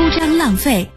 铺张浪费。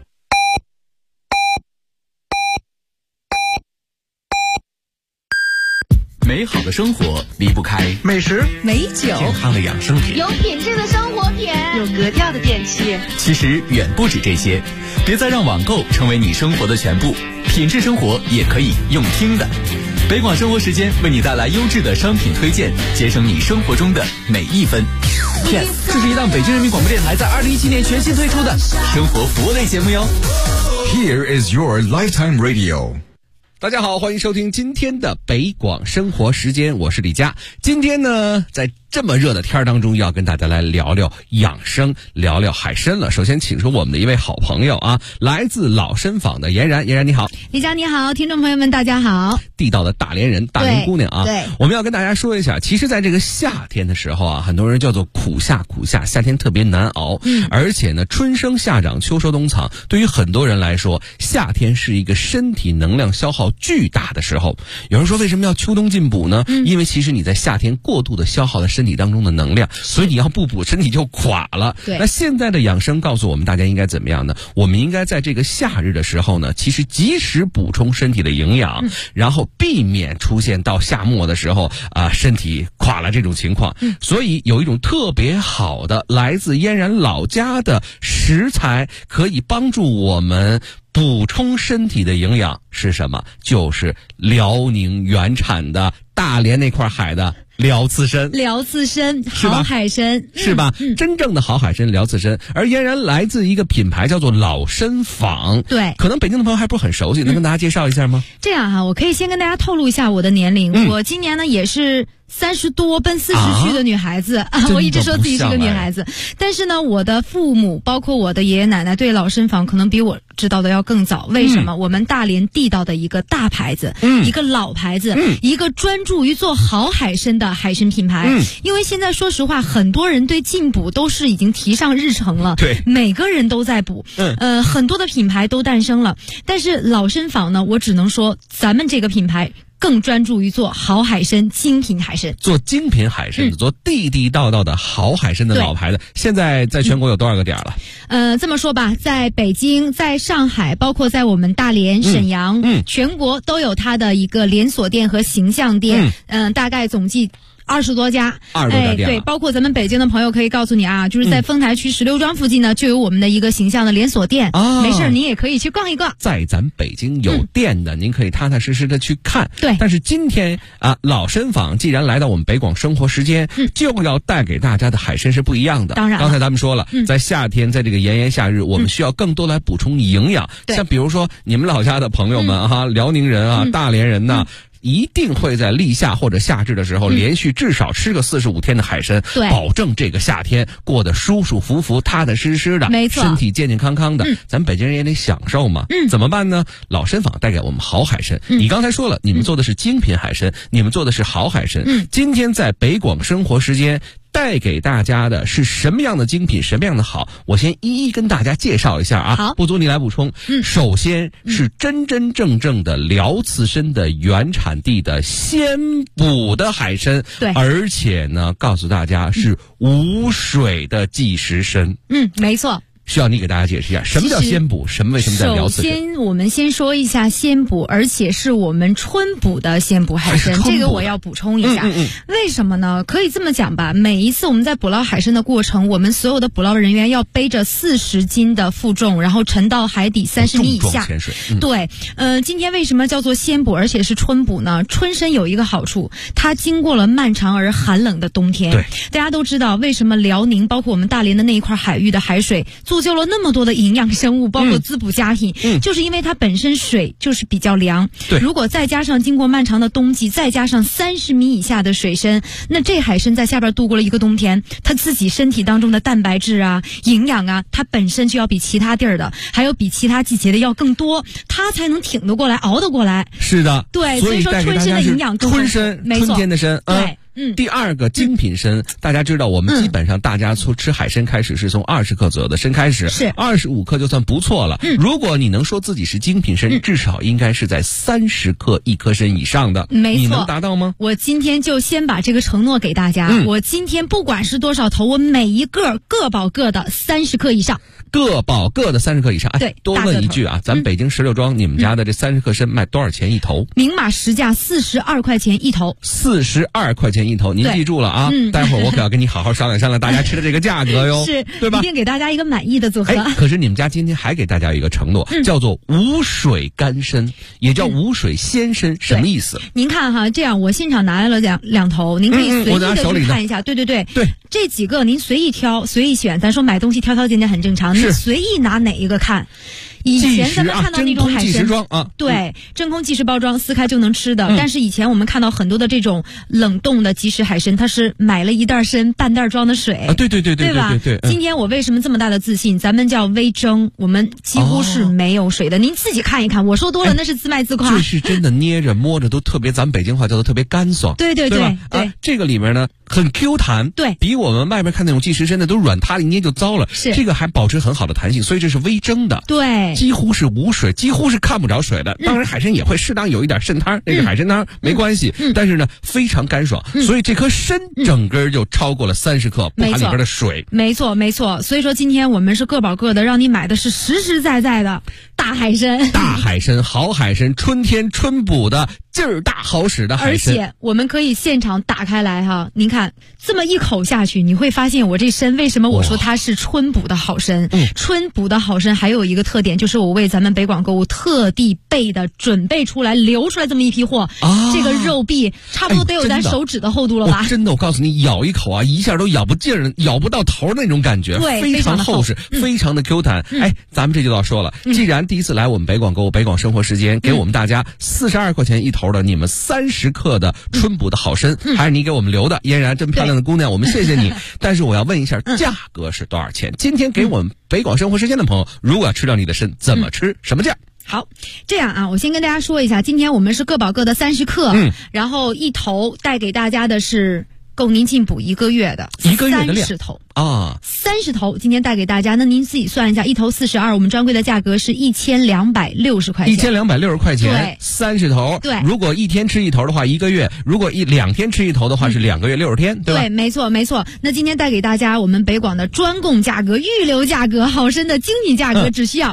美好的生活离不开美食、 美酒、 健康的养生品， 有品质的生活品， 有格调的电器。 其实远不止这些，别再让网购成为你生活的全部，品质生活也可以用听的。北广生活时间为你带来优质的商品推荐，节省你生活中的每一分。Yes， 这是一档北京人民广播电台在2017年全新推出的生活服务类节目哟。 Here is your lifetime radio。 大家好，欢迎收听今天的北广生活时间，我是李佳。今天呢，在这么热的天当中，要跟大家来聊聊养生，聊聊海参了。首先请出我们的一位好朋友啊，来自老参坊的嫣然。嫣然你好。 李佳你好，听众朋友们大家好。 地道的大连人，大连姑娘啊。 对， 我们要跟大家说一下，其实在这个夏天的时候啊，很多人叫做苦夏，夏天特别难熬。而且呢，春生夏长，秋收冬藏，对于很多人来说，夏天是一个身体能量消耗巨大的时候。有人说为什么要秋冬进补呢？因为其实你在夏天过度的消耗了身体当中的能量，所以你要不补，身体就垮了。 对， 那现在的养生告诉我们大家应该怎么样呢？我们应该在这个夏日的时候呢，其实及时补充身体的营养，然后避免出现到夏末的时候身体垮了这种情况。所以有一种特别好的来自嫣然老家的食材，可以帮助我们补充身体的营养，是什么？就是辽宁原产的大连那块海的辽刺参。 辽刺参，好海参， 是吧？真正的好海参，辽刺参。而嫣然来自一个品牌叫做老参坊。 对， 可能北京的朋友还不是很熟悉，能跟大家介绍一下吗？ 这样哈，我可以先跟大家透露一下我的年龄。我今年呢也是30多奔40去的女孩子我一直说自己是个女孩子，但是呢，我的父母包括我的爷爷奶奶对老参坊可能比我知道的要更早。为什么？我们大连地道的一个大牌子，一个老牌子，一个专注于做好海参的海参品牌。因为现在说实话，很多人对进补都是已经提上日程了， 对， 每个人都在补，很多的品牌都诞生了。但是老参坊呢，我只能说咱们这个品牌更专注于做好海参、精品海参， 做精品海参的，做地地道道的好海参的老牌子。现在在全国有多少个点了？ 这么说吧，在北京、在上海，包括在我们大连、沈阳，全国都有它的一个连锁店和形象店。大概总计20多家店， 对，包括咱们北京的朋友可以告诉你啊，就是在丰台区石榴庄附近呢，就有我们的一个形象的连锁店。没事，你也可以去逛一逛。 在咱北京有店的，您可以踏踏实实的去看。 对， 但是今天老参坊既然来到我们北广生活时间，就要带给大家的海参是不一样的。 当然， 刚才咱们说了，在夏天，在这个炎炎夏日，我们需要更多来补充营养。像比如说你们老家的朋友们辽宁人大连人呐。一定会在立夏或者夏至的时候，连续至少吃个45天的海参，保证这个夏天过得舒舒服服、踏踏实实的， 没错， 身体健健康康的。咱北京人也得享受嘛。怎么办呢？老参坊带给我们好海参。你刚才说了，你们做的是精品海参，你们做的是好海参。今天在北广生活时间带给大家的是什么样的精品，什么样的好？我先一一跟大家介绍一下啊。 好， 不足你来补充。首先是真真正正的辽刺参的原产地的鲜补的海参， 对， 而且呢，告诉大家是无水的即食参。 没错。 需要你给大家解释一下什么叫鲜补，为什么在辽刺参？ 首先我们先说一下鲜补，而且是我们春补的鲜补海参，这个我要补充一下。为什么呢？可以这么讲吧，每一次我们在捕捞海参的过程，我们所有的捕捞人员要背着40斤的负重，然后沉到海底30米以下。 潜水。 对，今天为什么叫做鲜补，而且是春补呢？春参有一个好处，它经过了漫长而寒冷的冬天。 对， 大家都知道为什么辽宁包括我们大连的那一块海域的海水造就了那么多的营养生物，包括滋补佳品，就是因为它本身水就是比较凉。 对， 如果再加上经过漫长的冬季，再加上30米以下的水深，那这海参在下边度过了一个冬天，它自己身体当中的蛋白质啊、营养啊，它本身就要比其他地儿的，还有比其他季节的要更多，它才能挺得过来、熬得过来。 是的， 对，所以说春参的营养更春参，春天的参。 对。 第二个精品参，大家知道我们基本上大家从吃海参开始是从20克左右的参开始， 是 25克就算不错了。如果你能说自己是精品参，至少应该是在30克一颗参以上的。 没错， 你能达到吗？ 我今天就先把这个承诺给大家，我今天不管是多少头，我每一个各保各的30克以上。 各保各的30克以上。 对， 多问一句啊，咱北京石榴庄，你们家的这30克参卖多少钱一头？ 明码实价42块钱一头。 42块钱一头，您记住了啊！待会儿我可要跟你好好商量商量大家吃的这个价格哟， 是， 对吧？ 一定给大家一个满意的组合。 可是你们家今天还给大家有一个承诺，叫做无水干参，也叫无水鲜参，什么意思？ 您看哈，这样我现场拿来了两头，您可以随意的去看一下。对，这几个您随意挑，随意选。咱说买东西挑拣拣很正常，你随意拿哪一个看。以前咱们看到那种海参，对，真空即食包装，撕开就能吃的。但是以前我们看到很多的这种冷冻的即食海参，它是买了一袋参，半袋装的水啊，对吧？今天我为什么这么大的自信？咱们叫微蒸，我们几乎是没有水的。您自己看一看，我说多了那是自卖自夸。 这是真的，捏着摸着都特别，咱们北京话叫做特别干爽。 对， 这个里面呢很 Q 弹， 对， 比我们外面看那种即食参的都软塌，一捏就糟了。 是这个还保持很好的弹性，所以这是微蒸的。 对。 几乎是无水，几乎是看不着水的。当然海参也会适当有一点渗汤，那个海参汤没关系，但是呢非常干爽，所以这颗参整根就超过了30克，不含里边的水。 没错。所以说今天我们是各保各的，让你买的是实实在在的大海参。 大海参，好海参，春天春补的劲儿大好使的海参。 而且我们可以现场打开来哈，您看这么一口下去，你会发现我这参为什么我说它是春补的好参？春补的好参还有一个特点，就是我为咱们北广购物特地准备出来留出来这么一批货。这个肉壁差不多得有咱手指的厚度了吧？ 真的，我告诉你，咬一口啊，一下都咬不进，咬不到头那种感觉， 对， 非常厚实，非常的 Q 弹。咱们这就要说了，既然第一次来我们北广购物、北广生活时间，给我们大家42块钱一头的你们30克的春补的好参，还是你给我们留的，嫣然真漂亮的姑娘，我们谢谢你。但是我要问一下，价格是多少钱？今天给我们北广生活时间的朋友，如果要吃掉你的参，怎么吃？什么价？ 好，这样啊，我先跟大家说一下，今天我们是各保各的30克，然后一头带给大家的是够您进补1个月的30头啊，30头今天带给大家，那您自己算一下，一头42，我们专柜的价格是1260块钱 ，1260块钱， 对 ，30头， 对， 如果一天吃一头的话，1个月；如果2天吃一头的话，是2个月60天，对吧？ 对，没错。那今天带给大家我们北广的专供价格、预留价格、好参的精品价格，只需要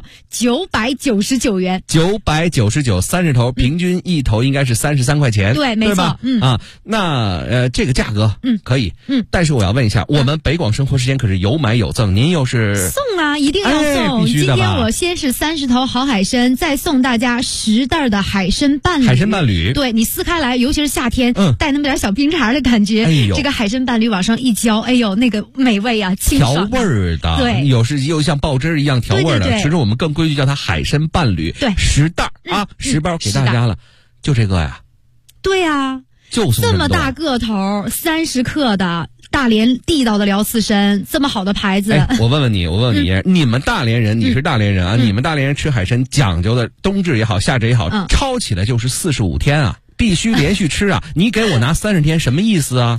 999元 ，999，30头，平均一头应该是33块钱， 对，没错， 那这个价格，可以，但是我要问一下，我们北广生活时间可是有买有赠，您又是送啊，一定要送。 必须的吧。 今天我先是30头好海参，再送大家10袋的海参伴侣。对，你撕开来，尤其是夏天，带那么点小冰碴的感觉，这个海参伴侣往上一浇，那个美味啊，清爽。 调味儿的， 对， 又像爆汁一样调味儿的。其实我们更规矩叫它海参伴侣。 对 ，10袋啊，10包给大家了，就这个呀。 对呀， 就这么大个头，30克的。大连地道的辽刺参，这么好的牌子。 我问问你，你们大连人，你是大连人啊？你们大连人吃海参讲究的，冬至也好，夏至也好，抄起来就是45天啊，必须连续吃啊！你给我拿30天，什么意思啊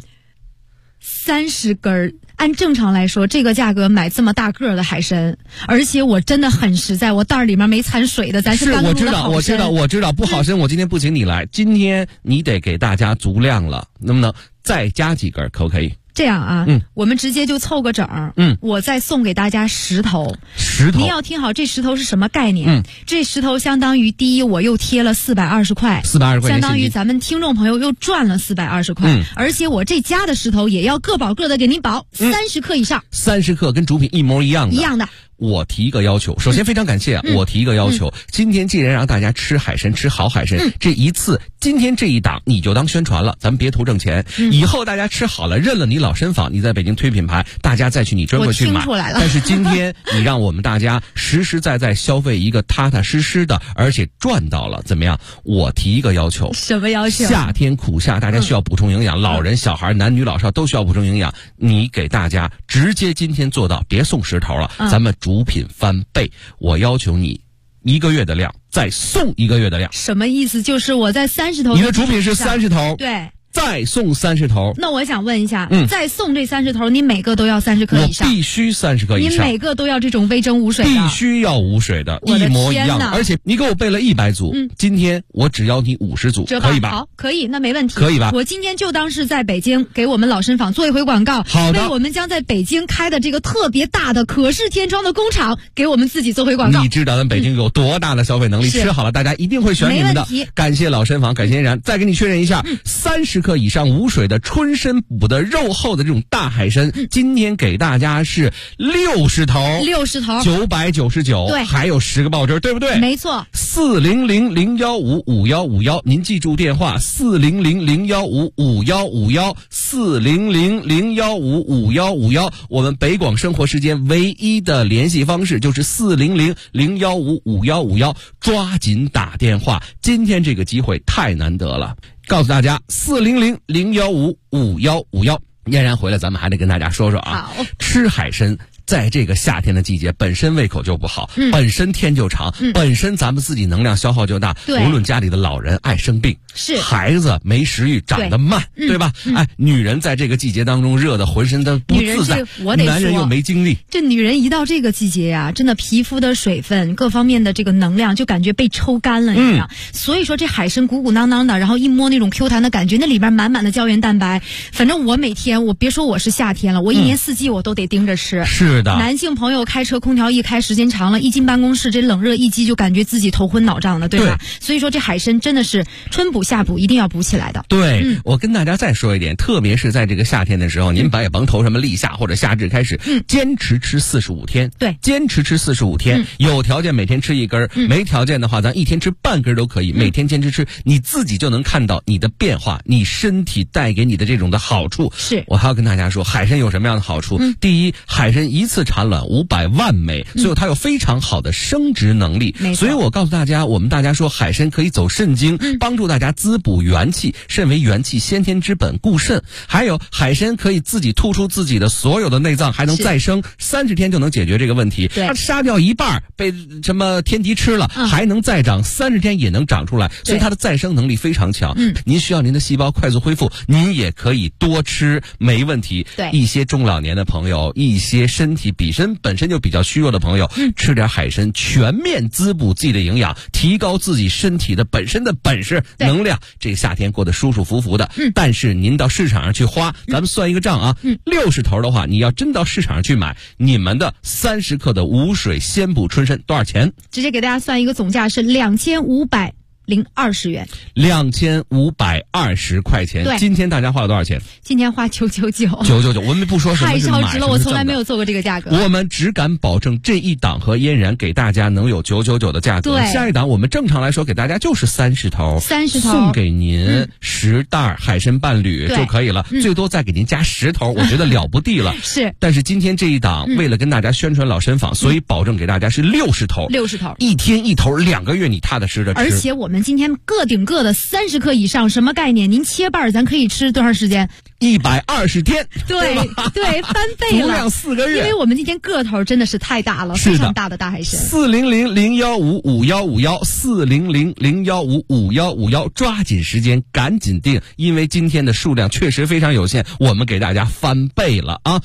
？30根儿。按正常来说，这个价格买这么大个的海参，而且我真的很实在，我袋里面没掺水的，咱是半路的好参。 我知道，不好参，我今天不请你来，今天你得给大家足量了，能不能再加几根，可不可以？ 这样啊，我们直接就凑个整，我再送给大家10头。 10头， 您要听好，这10头是什么概念？这10头相当于第一，我又贴了420块 ，420块， 相当于咱们听众朋友又赚了420块，而且我这加的10头也要各保各的给您保，30克以上 ，30克跟主品一模一样的。我提一个要求，首先非常感谢啊！我提一个要求，今天既然让大家吃海参，吃好海参，这一次今天这一档你就当宣传了，咱们别图挣钱。以后大家吃好了，认了你老参坊，你在北京推品牌，大家再去你专柜去买。但是今天你让我们大家实实在在消费一个踏踏实实的，而且赚到了，怎么样？我提一个要求。 什么要求？ 夏天苦夏，大家需要补充营养，老人、小孩、男女老少都需要补充营养。你给大家直接今天做到，别送10头了，咱们主品翻倍，我要求你1个月的量，再送1个月的量。 什么意思？就是我在30头， 你的主品是30头， 对， 再送30头。 那我想问一下，再送这30头，你每个都要30克以上？ 我必须30克以上。 你每个都要这种微蒸无水的？ 必须要无水的，一模一样的。而且你给我备了100组，今天我只要你50组，可以吧？ 好，可以，那没问题， 可以吧？ 我今天就当是在北京给我们老参坊做一回广告， 好的， 为我们将在北京开的这个特别大的可视天窗的工厂，给我们自己做回广告。 你知道咱北京有多大的消费能力？吃好了，大家一定会选你们的。感谢老参坊，感谢然。再给你确认一下，30克以上无水的春参补的肉厚的这种大海参，今天给大家是60头，999， 对， 还有10个爆汁，对不对？ 没错。 40001551551，您记住电话400015551，400015551，我们北广生活时间唯一的联系方式就是400015551，抓紧打电话，今天这个机会太难得了，告诉大家400015551。嫣然回来，咱们还得跟大家说说啊，吃海参。在这个夏天的季节，本身胃口就不好，本身天就长，本身咱们自己能量消耗就大。无论家里的老人爱生病， 是孩子没食欲，长得慢，对吧？女人在这个季节当中热的浑身都不自在，男人又没精力。 这女人一到这个季节呀，真的皮肤的水分各方面的这个能量就感觉被抽干了一样。所以说这海参鼓鼓囊囊的，然后一摸那种 Q 弹的感觉，那里边满满的胶原蛋白。反正我每天，我别说我是夏天了，我一年四季我都得盯着吃。 是的， 男性朋友开车空调一开时间长了，一进办公室这冷热一激就感觉自己头昏脑胀的，对吧？所以说这海参真的是春补夏补一定要补起来的。 对，我跟大家再说一点，特别是在这个夏天的时候，您也甭投什么立夏或者夏至开始，坚持吃45天。 对， 坚持吃45天，有条件每天吃1根，没条件的话咱一天吃半根都可以，每天坚持吃，你自己就能看到你的变化，你身体带给你的这种的好处。 是， 我还要跟大家说海参有什么样的好处。第一，海参一次产卵500万枚，所以它有非常好的生殖能力。所以我告诉大家，我们大家说海参可以走肾经，帮助大家滋补元气，肾为元气先天之本，固肾。还有海参可以自己突出自己的所有的内脏，还能再生，30天就能解决这个问题。它杀掉一半被什么天敌吃了，还能再长，30天也能长出来，所以它的再生能力非常强。您需要您的细胞快速恢复，您也可以多吃，没问题。一些中老年的朋友，一些身体本身就比较虚弱的朋友，吃点海参，全面滋补自己的营养，提高自己身体的本身的本事能量，这个夏天过得舒舒服服的。但是您到市场上去花，咱们算一个账啊，60头的话，你要真到市场上去买，你们的30克的无水鲜补春参多少钱？ 直接给大家算一个总价是2520元，2520块钱。今天大家花了多少钱？今天花999， 我们不说什么太超值了，我从来没有做过这个价格。 我们只敢保证这一档和嫣然给大家能有999的价格。下一档我们正常来说给大家就是30头，送给您10袋海参伴侣就可以了，最多再给您加10头，我觉得了不地了。 是， 但是今天这一档为了跟大家宣传老参坊，所以保证给大家是60头，一天1头，2个月你踏踏实实的吃。 而且我们今天个顶个的30克以上，什么概念？您切半咱可以吃多长时间 ？120天。 对，翻倍了， 足量4个月。 因为我们今天个头真的是太大了，非常大的大海参。 40001555151，400015551，抓紧时间赶紧订，因为今天的数量确实非常有限，我们给大家翻倍了啊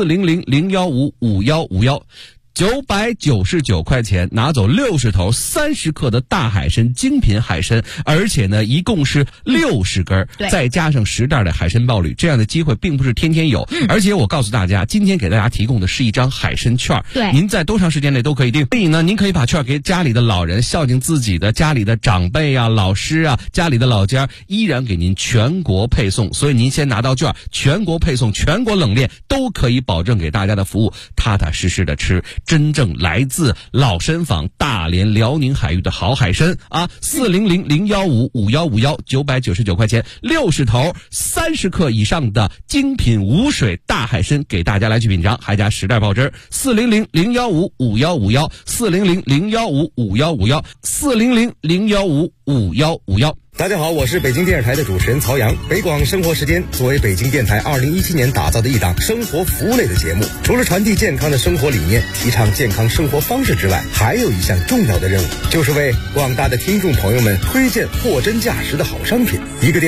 ！40001555151。999块钱拿走60头30克的大海参，精品海参，而且呢一共是60根，再加上10袋的海参鲍铝，这样的机会并不是天天有。而且我告诉大家，今天给大家提供的是一张海参券，您在多长时间内都可以订。所以呢，您可以把券给家里的老人，孝敬自己的家里的长辈啊、老师啊，家里的老家依然给您全国配送。所以您先拿到券，全国配送、全国冷链都可以保证给大家的服务，踏踏实实的吃。真正来自老参坊大连辽宁海域的好海参啊！400015551，999块钱，60头30克以上的精品无水大海参给大家来去品尝，还加10袋爆汁。40001555151，400015551，400015551。 大家好，我是北京电视台的主持人曹阳。北广生活时间作为北京电台2017年打造的一档生活服务类的节目，除了传递健康的生活理念，提倡健康生活方式之外，还有一项重要的任务，就是为广大的听众朋友们推荐货真价实的好商品。一个电话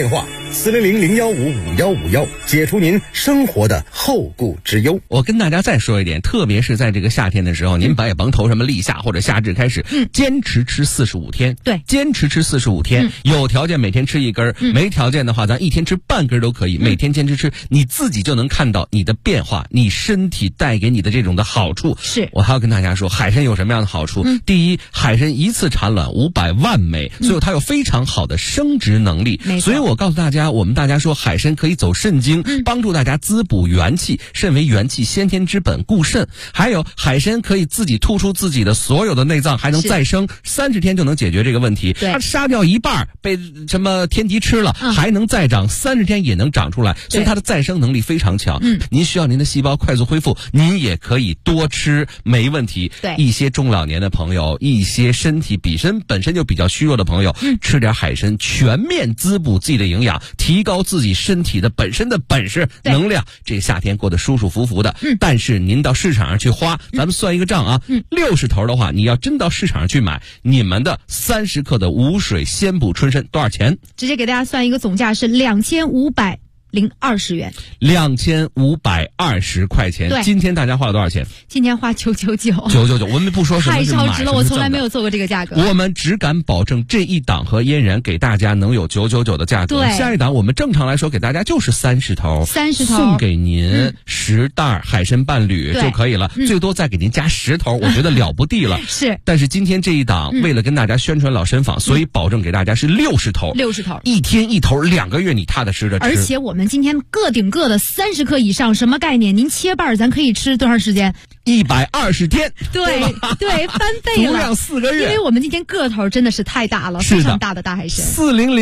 400-015-5151，解除您生活的后顾之忧。 我跟大家再说一点，特别是在这个夏天的时候，您也甭投什么立夏或者夏至开始，坚持吃45天。 对， 坚持吃45天，有条件每天吃1根，没条件的话，咱一天吃半根都可以。每天坚持吃，你自己就能看到你的变化，你身体带给你的这种的好处。 是， 我还要跟大家说，海参有什么样的好处？第一，海参一次产卵500万枚，所以它有非常好的生殖能力。所以我告诉大家，我们大家说海参可以走肾经，帮助大家滋补元气。肾为元气先天之本，固肾。还有海参可以自己吐出自己的所有的内脏，还能再生，30天就能解决这个问题。它杀掉一半被什么天敌吃了，还能再长，30天也能长出来，所以它的再生能力非常强。您需要您的细胞快速恢复，您也可以多吃，没问题。 对， 一些中老年的朋友，一些身体本身就比较虚弱的朋友，吃点海参，全面滋补自己的营养，提高自己身体的本身的本事能量，这个夏天过得舒舒服服的。但是您到市场上去花，咱们算一个账啊，60头的话，你要真到市场上去买，你们的30克的无水鲜补春参多少钱？ 直接给大家算一个总价是2520元，2520块钱。 今天大家花了多少钱？ 今天花999， 我们不说什么太超值了，我从来没有做过这个价格。 我们只敢保证这一档和嫣然给大家能有999的价格。下一档我们正常来说给大家就是30头，送给您10袋海参伴侣就可以了，最多再给您加10头，我觉得了不地了。 是， 但是今天这一档为了跟大家宣传老参坊，所以保证给大家是60头，一天1头，2个月你踏踏实实的吃。 而且我们今天个顶个的30克以上，什么概念？您切半咱可以吃多长时间 ？120天。 对，翻倍了， 足量4个月。 因为我们今天个头真的是太大了，非常大的大海参。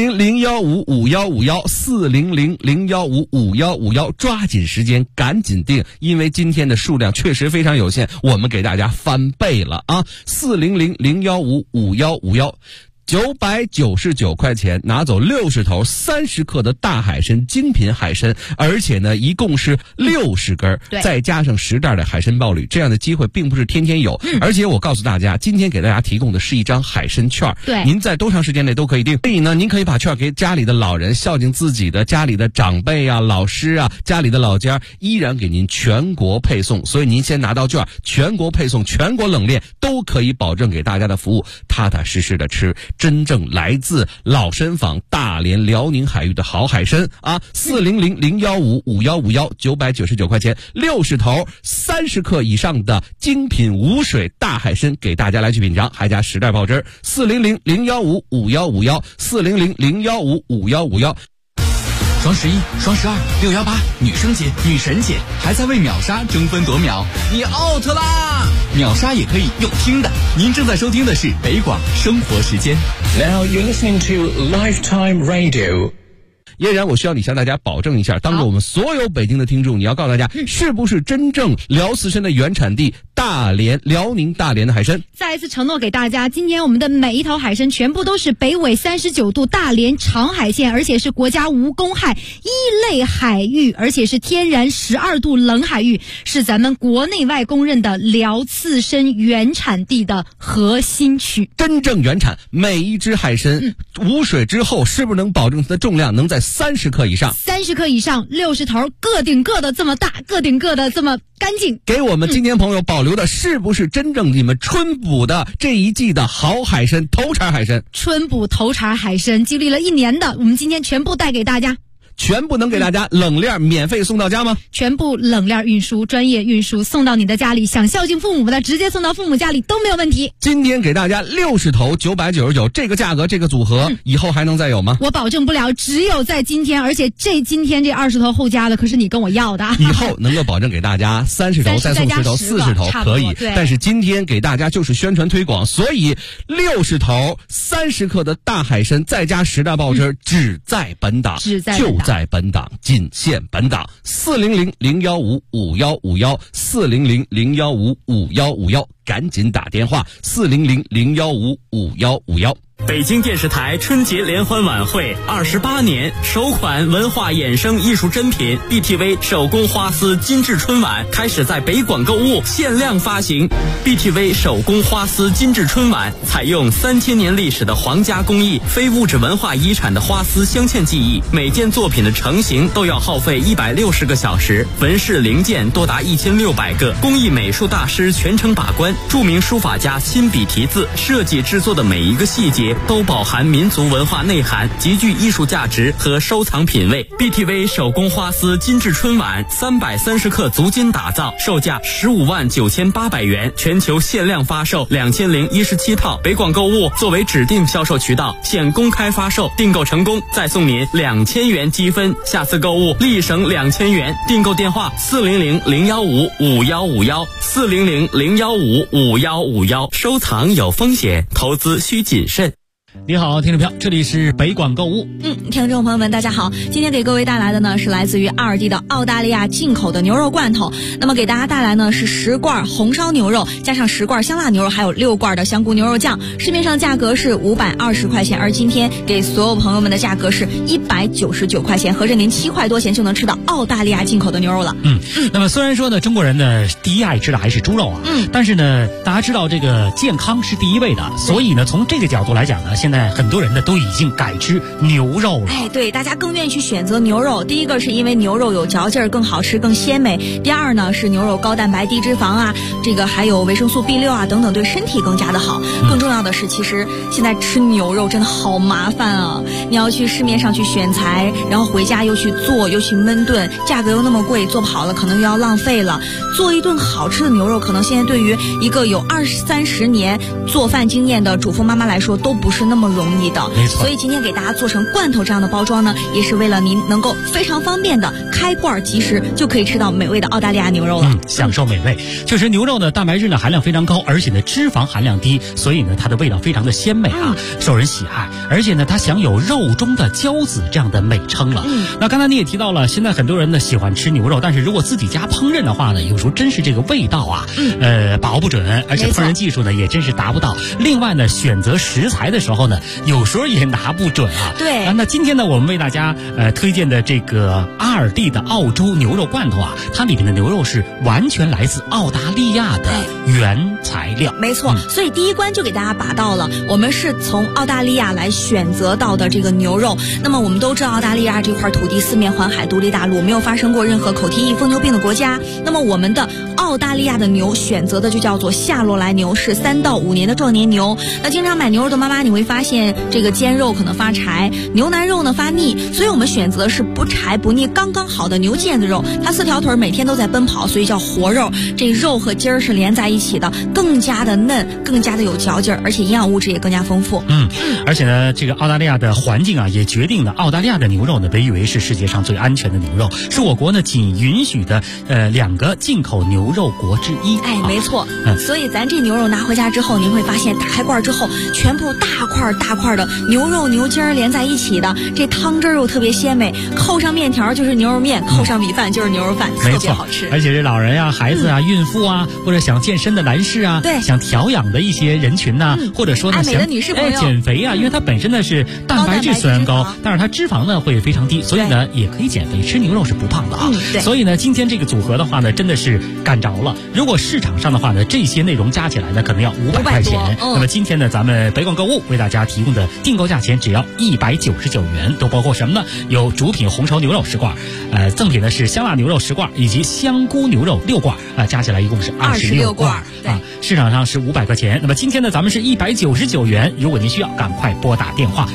400-015-5151，400-015-5151，抓紧时间，赶紧订，因为今天的数量确实非常有限，我们给大家翻倍了啊！400-015-5151。999块钱拿走60头30克的大海参，精品海参，而且呢一共是60根，再加上10袋的海参伴侣，这样的机会并不是天天有。而且我告诉大家，今天给大家提供的是一张海参券，您在多长时间内都可以订。所以呢，您可以把券给家里的老人，孝敬自己的家里的长辈啊、老师啊，家里的老家依然给您全国配送。所以您先拿到券，全国配送、全国冷链，都可以保证给大家的服务，踏踏实实的吃。真正来自老参坊大连辽宁海域的好海参啊！400-015-5151，999块钱，60头30克以上的精品无水大海参给大家来去品尝，还加10袋爆汁。400-015-5151，400-015-5151。 双11、双12、618，女生节、女神节，还在为秒杀争分夺秒，你 out 啦！秒杀也可以用听的。您正在收听的是北广生活时间。 Now you're listening to Lifetime Radio。 嫣然，我需要你向大家保证一下，当着我们所有北京的听众，你要告诉大家，是不是真正辽刺参的原产地大连、辽宁大连的海参？ 再一次承诺给大家，今天我们的每一头海参全部都是北纬39度大连长海线，而且是国家无公害1类海域，而且是天然12度冷海域，是咱们国内外公认的辽刺参原产地的核心区。 真正原产，每一只海参无水之后，是不是能保证它的重量能在30克以上 ？30克以上，60头，个顶个的这么大，个顶个的这么干净。 给我们今天朋友保留的是不是真正你们春捕的这一季的好海参、头茬海参？ 春捕头茬海参经历了1年的，我们今天全部带给大家。 全部能给大家冷链免费送到家吗？ 全部冷链运输，专业运输送到你的家里，想孝敬父母的直接送到父母家里都没有问题。 今天给大家60头999，这个价格这个组合以后还能再有吗？ 我保证不了，只有在今天，而且今天这20头后加的可是你跟我要的。 以后能够保证给大家30头再送10头40头可以，但是今天给大家就是宣传推广，所以60头30克的大海参再加10袋爆汁，只在本档，在本档，仅限本档，400-015-5151，400-015-5151，赶紧打电话，400-015-5151。 北京电视台春节联欢晚会28年首款文化衍生艺术珍品 BTV 手工花丝精致春晚开始在北广购物限量发行。BTV 手工花丝精致春晚采用3000年历史的皇家工艺，非物质文化遗产的花丝镶嵌技艺，每件作品的成型都要耗费160个小时，纹饰零件多达1600个，工艺美术大师全程把关，著名书法家亲笔题字，设计制作的每一个细节都饱含民族文化内涵，极具艺术价值和收藏品味。BTV 手工花丝精致春晚330克足金打造，售价159800元，全球限量发售2017套。北广购物作为指定销售渠道，现公开发售，订购成功再送您2000元积分，下次购物立省2000元。订购电话400-015-5151，400-015-5151。收藏有风险，投资需谨慎。 你好，听众朋友，这里是北广购物。 听众朋友们，大家好，今天给各位带来的呢是来自于阿尔蒂的澳大利亚进口的牛肉罐头。那么给大家带来呢是10罐红烧牛肉，加上10罐香辣牛肉，还有6罐的香菇牛肉酱。市面上价格是520块钱，而今天给所有朋友们的价格是199块钱，合着您7块多钱就能吃到澳大利亚进口的牛肉了。 那么虽然说呢，中国人呢第一爱吃的还是猪肉啊，但是呢，大家知道这个健康是第一位的，所以呢，从这个角度来讲呢，现在很多人呢都已经改吃牛肉了。 对，大家更愿意去选择牛肉。第一个是因为牛肉有嚼劲儿，更好吃，更鲜美。第二呢是牛肉高蛋白低脂肪啊，这个还有维生素 B6啊等等，对身体更加的好。更重要的是，其实现在吃牛肉真的好麻烦啊！你要去市面上去选材，然后回家又去做，又去焖炖，价格又那么贵，做不好了可能又要浪费了。做一顿好吃的牛肉，可能现在对于一个有20-30年做饭经验的主妇妈妈来说，都不是那么容易的。 没错。 所以今天给大家做成罐头这样的包装呢，也是为了您能够非常方便的开罐即食就可以吃到美味的澳大利亚牛肉了。 享受美味。确实牛肉的蛋白质呢含量非常高，而且呢脂肪含量低，所以呢它的味道非常的鲜美啊，受人喜爱。而且呢它享有肉中的骄子这样的美称了。那刚才你也提到了，现在很多人呢喜欢吃牛肉，但是如果自己家烹饪的话呢，有时候真是这个味道啊把握不准，而且烹饪技术呢也真是达不到。另外呢选择食材的时候呢，有时候也拿不准啊。 对。 那今天呢我们为大家推荐的这个阿尔蒂的澳洲牛肉罐头啊，它里面的牛肉是完全来自澳大利亚的原材料。 没错。所以第一关就给大家把到了，我们是从澳大利亚来选择到的这个牛肉。那么我们都知道澳大利亚这块土地四面环海，独立大陆，没有发生过任何口蹄疫、疯牛病的国家。那么我们的澳大利亚的牛选择的就叫做夏洛来牛，是3到5年的壮年牛。那经常买牛肉的妈妈你会发现，这个煎肉可能发柴，牛腩肉呢发腻，所以我们选择是不柴不腻刚刚好的牛腱子肉，它4条腿每天都在奔跑，所以叫活肉。这肉和筋儿是连在一起的，更加的嫩，更加的有嚼劲儿，而且营养物质也更加丰富。 而且呢这个澳大利亚的环境啊也决定了澳大利亚的牛肉呢被誉为是世界上最安全的牛肉，是我国呢仅允许的2个进口牛肉国之一。 没错。所以咱这牛肉拿回家之后，您会发现打开罐之后，全部大块的牛肉牛筋儿连在一起的，这汤汁儿又特别鲜美，扣上面条就是牛肉面，扣上米饭就是牛肉饭，特别好吃。 而且是老人啊、孩子啊、孕妇啊，或者想健身的男士啊， 对， 想调养的一些人群呐，或者说呢想女士朋友减肥啊，因为它本身呢是蛋白质虽然高，但是它脂肪呢会非常低，所以呢也可以减肥，吃牛肉是不胖的啊。所以呢今天这个组合的话呢真的是干着了。如果市场上的话呢这些内容加起来呢可能要500块钱。那么今天呢咱们北广购物为大家提供的订购价钱只要199元，都包括什么呢？有主品红烧牛肉10罐，赠品呢是香辣牛肉10罐，以及香菇牛肉6罐，加起来一共是26罐啊。市场上是500块钱，那么今天呢咱们是199元。如果您需要，赶快拨打电话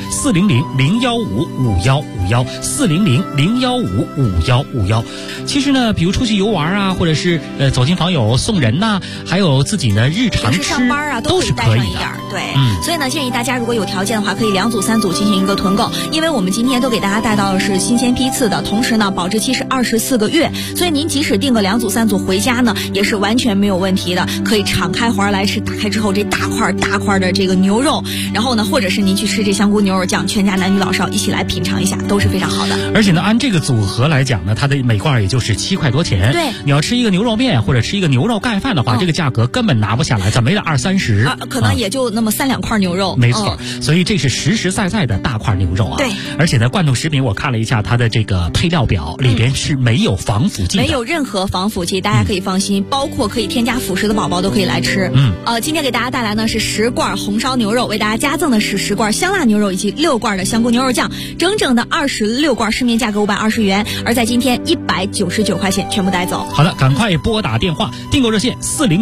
400-015-5151，400-015-5151。其实呢，比如出去游玩啊，或者是走亲访友送人呐，还有自己呢日常吃上班啊都是可以的。 对，所以呢建议大家如果有条件的话，可以2组3组进行一个囤购，因为我们今天都给大家带到的是新鲜批次的，同时呢保质期是24个月，所以您即使订个2组3组回家呢，也是完全没有问题的，可以敞开怀来吃。打开之后这大块的这个牛肉，然后呢或者是您去吃这香菇牛肉酱，全家男女老少一起来品尝一下，都是非常好的。 而且呢按这个组合来讲呢，它的每罐也就是7块多钱。 对， 你要吃一个牛肉面或者吃一个牛肉盖饭的话，这个价格根本拿不下来，怎么也得20-30， 可能也就那么3-2块牛肉。 没错。 味，所以这是实实在在的大块牛肉啊。 对， 而且呢，罐头食品我看了一下它的这个配料表，里边是没有防腐剂的， 没有任何防腐剂，大家可以放心，包括可以添加辅食的宝宝都可以来吃。今天给大家带来呢是10罐红烧牛肉，为大家加赠的是10罐香辣牛肉以及6罐的香菇牛肉酱，整整的26罐，市面价格520元，而在今天199块钱全部带走。 好的，赶快拨打电话，订购热线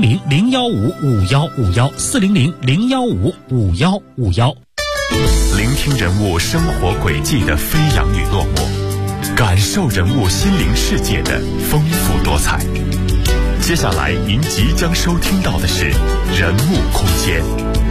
400-015-5151，400-015-5151。 聆听人物生活轨迹的飞扬与落寞，感受人物心灵世界的丰富多彩。接下来您即将收听到的是人物空间。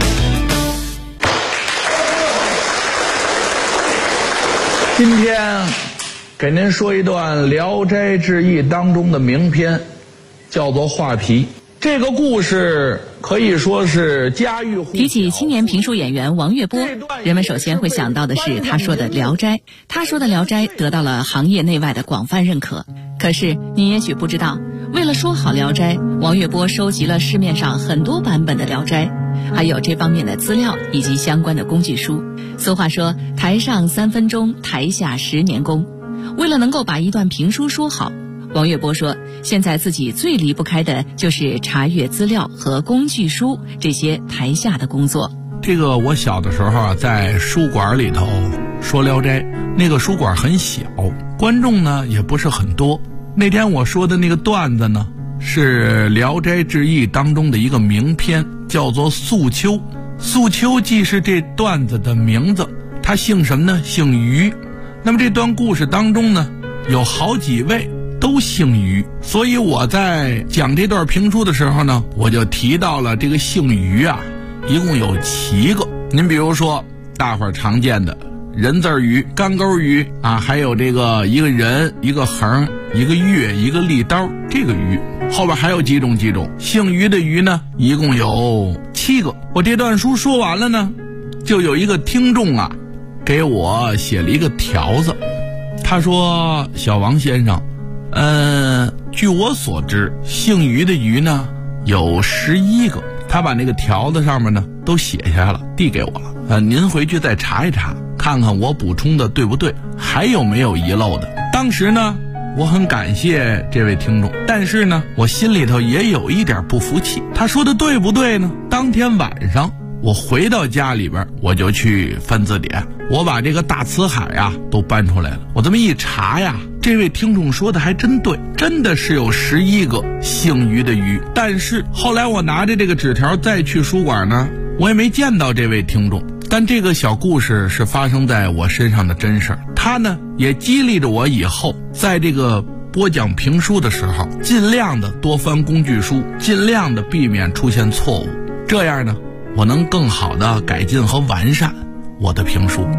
今天给您说一段《聊斋志异》当中的名篇，叫做《画皮》。这个故事可以说是家喻户晓。 提起青年评书演员王月波，人们首先会想到的是他说的《聊斋》。他说的《聊斋》得到了行业内外的广泛认可。可是你也许不知道，为了说好《聊斋》，王月波收集了市面上很多版本的《聊斋》，还有这方面的资料以及相关的工具书。俗话说，台上3分钟，台下10年功。为了能够把一段评书说好，王月波说，现在自己最离不开的就是查阅资料和工具书这些台下的工作。 这个我小的时候啊，在书馆里头说《聊斋》，那个书馆很小，观众呢也不是很多。那天我说的那个段子呢，是《聊斋志异》当中的一个名篇，叫做《素秋》。素秋既是这段子的名字，他姓什么呢？姓于。那么这段故事当中呢，有好几位都姓于，所以我在讲这段评书的时候呢，我就提到了这个姓于啊，一共有7个。您比如说大伙儿常见的人字鱼、干钩鱼啊，还有这个一个人、一个横、一个月、一个利刀，这个鱼后边还有几种姓于的鱼呢，一共有7个。我这段书说完了呢，就有一个听众啊给我写了一个条子，他说：小王先生，据我所知，姓于的于呢有11个。他把那个条子上面呢都写下来了，递给我了。您回去再查一查，看看我补充的对不对，还有没有遗漏的。当时呢，我很感谢这位听众，但是呢，我心里头也有一点不服气。他说的对不对呢？当天晚上我回到家里边，我就去翻字典，我把这个大辞海啊都搬出来了。我这么一查呀，这位听众说的还真对，真的是有11个姓于的于。但是后来我拿着这个纸条再去书馆呢，我也没见到这位听众。但这个小故事是发生在我身上的真事儿，它呢也激励着我以后在这个播讲评书的时候，尽量的多翻工具书，尽量的避免出现错误，这样呢我能更好的改进和完善我的评书。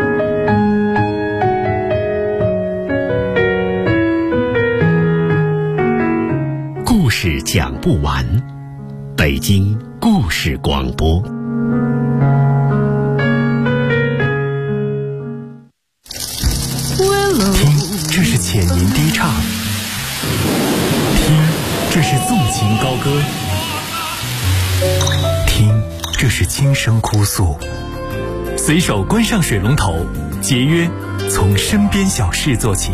故事讲不完，北京故事广播。 听，这是浅吟低唱；听，这是纵情高歌；听，这是轻声哭诉。随手关上水龙头，节约从身边小事做起。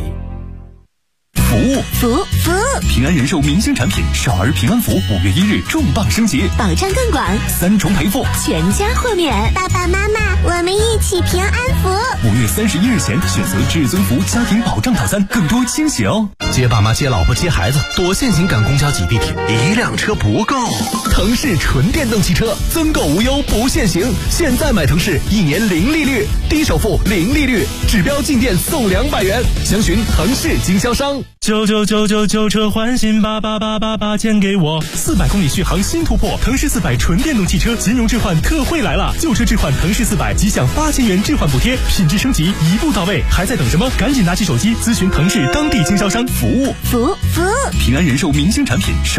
服务，平安人寿明星产品少儿平安符5月1日重磅升级， 保障更广 ，3重赔付， 全家豁免。 爸爸妈妈，我们一起平安符。 5月31日前选择至尊福家庭保障套餐，更多惊喜哦！ 接爸妈、接老婆、接孩子，躲现行赶公交挤地铁，一辆车不够。 腾势纯电动汽车增购无忧不限行，现在买腾势1年0利率，低首付0利率，指标进店送200元，详询腾势经销商。 99999旧车换新，88888钱给我，400公里续航新突破，腾势400纯电动汽车金融置换特惠来了，旧车置换腾势400即享8000元置换补贴，品质升级一步到位，还在等什么？赶紧拿起手机咨询腾势当地经销商。 服务， 平安人寿明星产品。